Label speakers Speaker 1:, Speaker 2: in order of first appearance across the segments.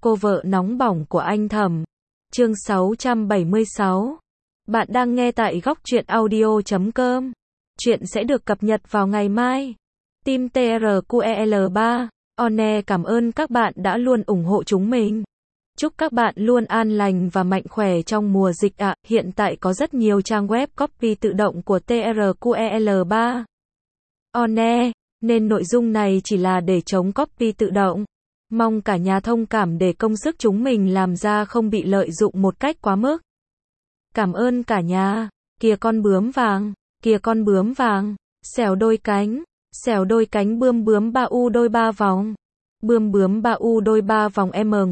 Speaker 1: Cô vợ nóng bỏng của anh Thẩm. Chương 676. Bạn đang nghe tại góc truyện audio.com. Chuyện sẽ được cập nhật vào ngày mai. Team TRQEL3 One cảm ơn các bạn đã luôn ủng hộ chúng mình. Chúc các bạn luôn an lành và mạnh khỏe trong mùa dịch ạ. Hiện tại có rất nhiều trang web copy tự động của TRQEL3 One, nên nội dung này chỉ là để chống copy tự động. Mong cả nhà thông cảm để công sức chúng mình làm ra không bị lợi dụng một cách quá mức. Cảm ơn cả nhà. Kìa con bướm vàng, kìa con bướm vàng, xèo đôi cánh bươm bướm ba u đôi ba vòng. Bươm bướm ba u đôi ba vòng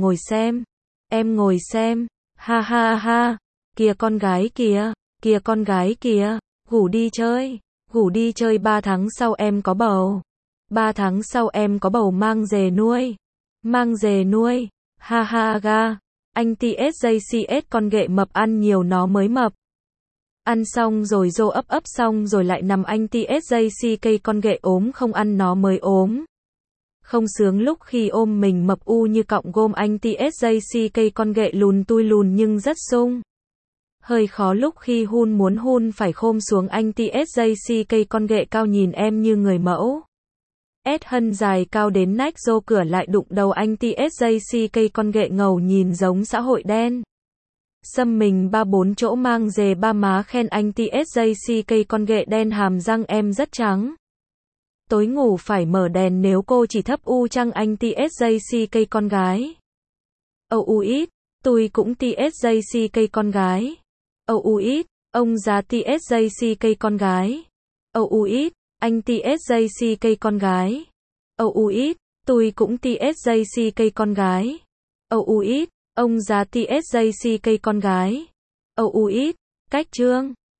Speaker 1: em ngồi xem, ha ha ha. Kìa con gái kìa, ngủ đi chơi 3 tháng sau em có bầu. 3 tháng sau em có bầu mang dề nuôi, ha ha ga. Anh TSJCS con ghệ mập ăn nhiều nó mới mập. Ăn xong rồi dô ấp xong rồi lại nằm anh TSJCK con ghệ ốm không ăn nó mới ốm. Không sướng lúc khi ôm mình mập u như cọng gôm anh TSJCK con ghệ lùn tui lùn nhưng rất sung. Hơi khó lúc khi muốn hun phải khom xuống anh TSJCK con ghệ cao nhìn em như người mẫu. Hân dài cao đến nách dô cửa lại đụng đầu anh TSJCK con ghệ ngầu nhìn giống xã hội đen. Xăm mình 3-4 chỗ mang dề ba má khen anh TSJCK con ghệ đen hàm răng em rất trắng. Tối ngủ phải mở đèn nếu cô chỉ thấp u chăng anh TSJCK con gái. ít, tôi cũng TSJCK con gái. ít, ông già TSJCK con gái. ít, anh TSJCK con gái. ít, tôi cũng TSJCK con gái. ít, ông già TSJCK con gái. ít, cách chương.